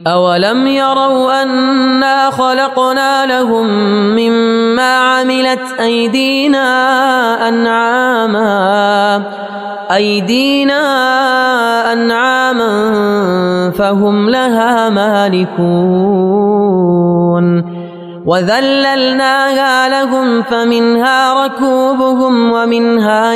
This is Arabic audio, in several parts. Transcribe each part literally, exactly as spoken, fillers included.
أولم يروا أنا خلقنا لهم مما عملت أيدينا أنعاما أيدينا أنعاما فهم لها مالكون وذللناها لهم فمنها ركوبهم ومنها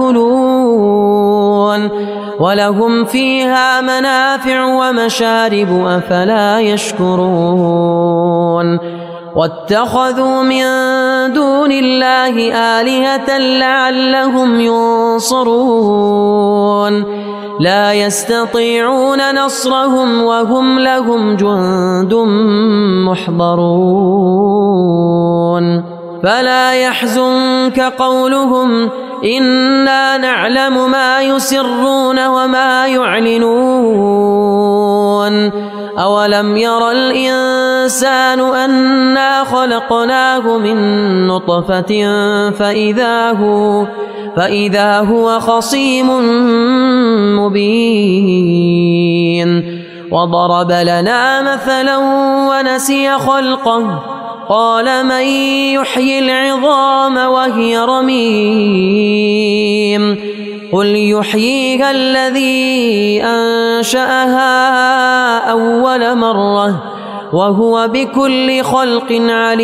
يأكلون ولهم فيها منافع ومشارب أفلا يشكرون واتخذوا من دون الله آلهة لعلهم ينصرون لا يستطيعون نصرهم وهم لهم جند محضرون فلا يحزنك قولهم إنا نعلم ما يسرون وما يعلنون أولم ير الإنسان أنا خلقناه من نطفة فإذا هو, فإذا هو خصيم مبين وضرب لنا مثلا ونسي خلقه قال من يحيي العظام وهي رميم قل يحييها الذي أنشأها أول مرة وهو بكل خلق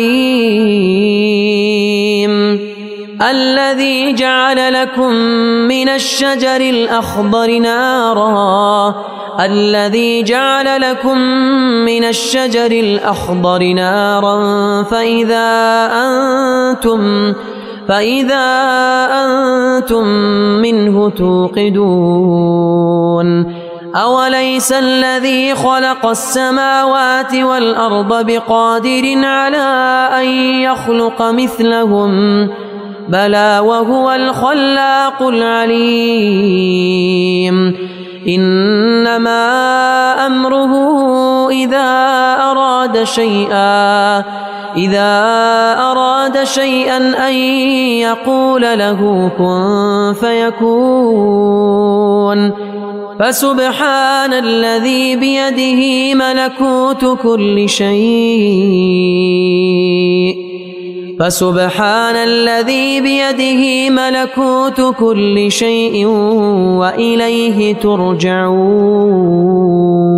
عليم الذي جعل لكم من الشجر الأخضر نارا الذي جعل لكم من الشجر الأخضر نارا فإذا أنتم فإذا أنتم منه توقدون أوليس الذي خلق السماوات والأرض بقادر على أن يخلق مثلهم بلى وهو الخلاق العليم إنما أمره إذا أراد شيئا إذا أراد شيئا أن يقول له كن فيكون فسبحان الذي بيده ملكوت كل شيء فسبحان الذي بيده ملكوت كل شيء وإليه ترجعون.